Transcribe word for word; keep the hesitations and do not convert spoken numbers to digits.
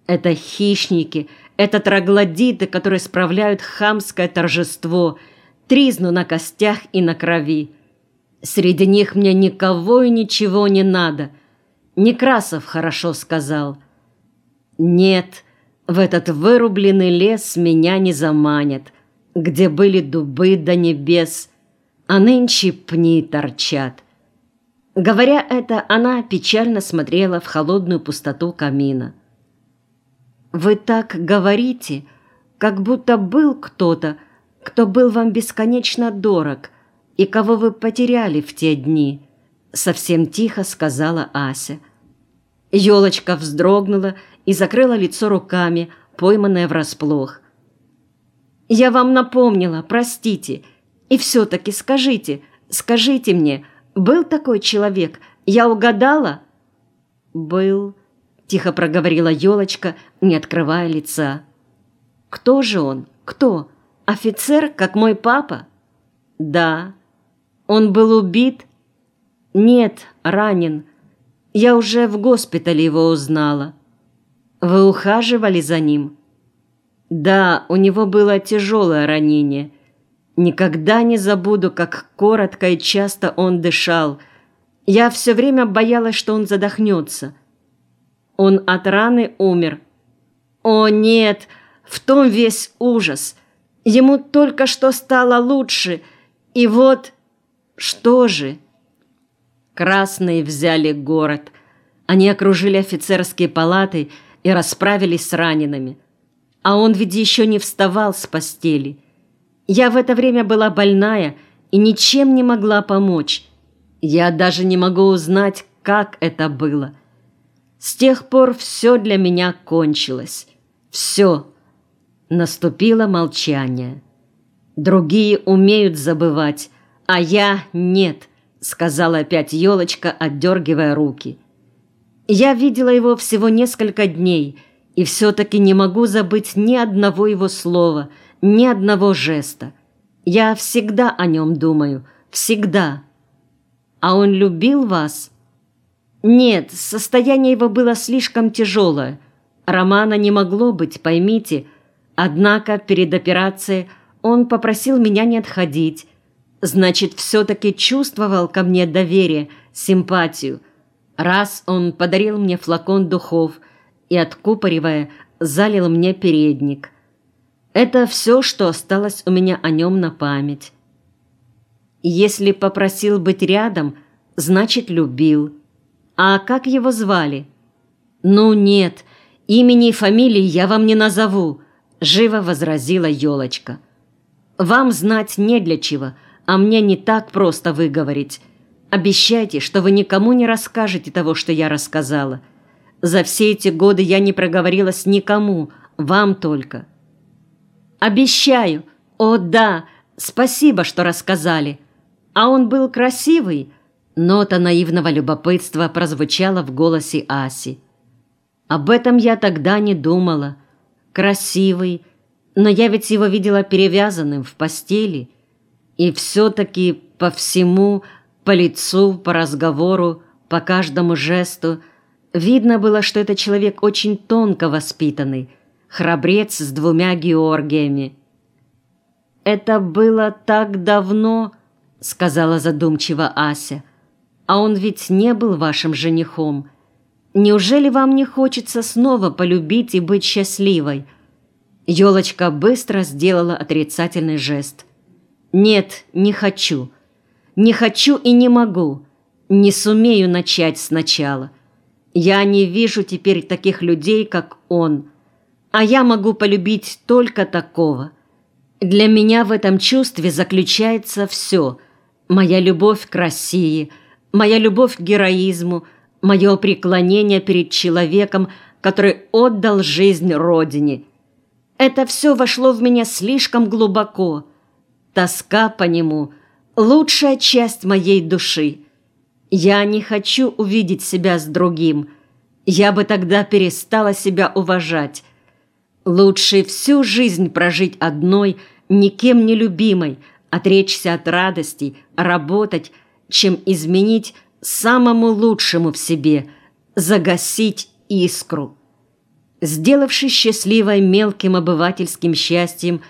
Это хищники, это троглодиты, которые справляют хамское торжество, тризну на костях и на крови. Среди них мне никого и ничего не надо. Некрасов хорошо сказал. Нет, в этот вырубленный лес меня не заманят, где были дубы до небес, а нынче пни торчат. Говоря это, она печально смотрела в холодную пустоту камина. «Вы так говорите, как будто был кто-то, кто был вам бесконечно дорог и кого вы потеряли в те дни», — совсем тихо сказала Ася. Ёлочка вздрогнула и закрыла лицо руками, пойманная врасплох. «Я вам напомнила, простите, и все-таки скажите, скажите мне, был такой человек, я угадала?» «Был», — тихо проговорила Ёлочка, не открывая лица. «Кто же он? Кто? Офицер, как мой папа?» «Да». «Он был убит?» «Нет, ранен. Я уже в госпитале его узнала». «Вы ухаживали за ним?» «Да, у него было тяжелое ранение. Никогда не забуду, как коротко и часто он дышал. Я все время боялась, что он задохнется». «Он от раны умер?» «О, нет, в том весь ужас. Ему только что стало лучше, и вот...» «Что же?» Красные взяли город. Они окружили офицерские палаты и расправились с ранеными. А он ведь еще не вставал с постели. Я в это время была больная и ничем не могла помочь. Я даже не могу узнать, как это было. С тех пор все для меня кончилось. Все. Наступило молчание. Другие умеют забывать, а я нет, сказала опять Ёлочка, отдергивая руки. Я видела его всего несколько дней, и все-таки не могу забыть ни одного его слова, ни одного жеста. Я всегда о нем думаю, всегда. А он любил вас? Нет, состояние его было слишком тяжелое. Романа не могло быть, поймите. Однако перед операцией он попросил меня не отходить. Значит, все-таки чувствовал ко мне доверие, симпатию. Раз он подарил мне флакон духов и, откупоривая, залил мне передник. Это все, что осталось у меня о нем на память. Если попросил быть рядом, значит, любил. А как его звали? Ну нет, имени и фамилии я вам не назову, живо возразила Ёлочка. Вам знать не для чего, а мне не так просто выговорить. Обещайте, что вы никому не расскажете того, что я рассказала. За все эти годы я не проговорилась никому, вам только. Обещаю. О, да, спасибо, что рассказали. А он был красивый? Нота наивного любопытства прозвучала в голосе Аси. Об этом я тогда не думала. Красивый, но я ведь его видела перевязанным в постели. И все-таки по всему, по лицу, по разговору, по каждому жесту видно было, что это человек очень тонко воспитанный, храбрец с двумя Георгиями. «Это было так давно», — сказала задумчиво Ася. «А он ведь не был вашим женихом. Неужели вам не хочется снова полюбить и быть счастливой?» Ёлочка быстро сделала отрицательный жест. «Нет, не хочу. Не хочу и не могу. Не сумею начать сначала. Я не вижу теперь таких людей, как он. А я могу полюбить только такого. Для меня в этом чувстве заключается все. Моя любовь к России, моя любовь к героизму, мое преклонение перед человеком, который отдал жизнь Родине. Это все вошло в меня слишком глубоко. Тоска по нему – лучшая часть моей души. Я не хочу увидеть себя с другим. Я бы тогда перестала себя уважать. Лучше всю жизнь прожить одной, никем не любимой, отречься от радостей, работать, чем изменить самому лучшему в себе, загасить искру. Сделавшись счастливой мелким обывательским счастьем,